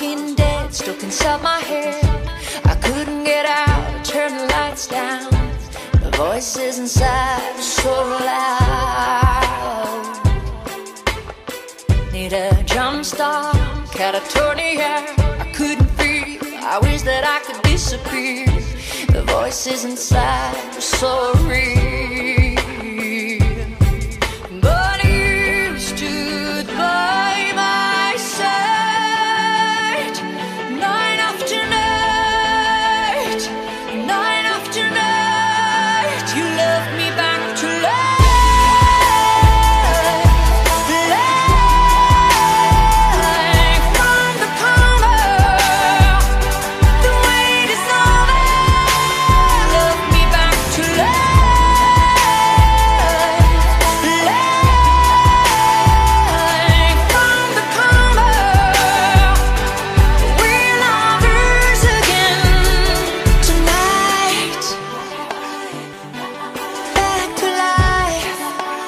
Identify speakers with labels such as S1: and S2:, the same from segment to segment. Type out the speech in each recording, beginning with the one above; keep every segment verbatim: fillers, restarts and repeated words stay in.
S1: Walking Dead stuck inside my head. I couldn't get out, turn the lights down. The voices inside were so loud. Need a jump start, catatonia. I couldn't feel, I wish that I could disappear. The voices inside were so real. But you stood by my side, night after night, night after night. You loved me back to life, life from the coma. The wait is over. Love me back to life, life from the coma. We're lovers again tonight. Back to life,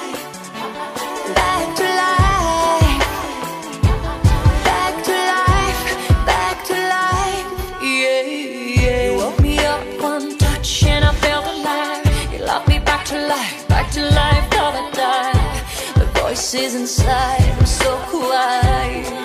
S1: back to life, back to life, back to life. Yeah, yeah. You woke me up one touch and I felt alive. You loved me back to life, back to life, thought I died. The voices inside were so quiet.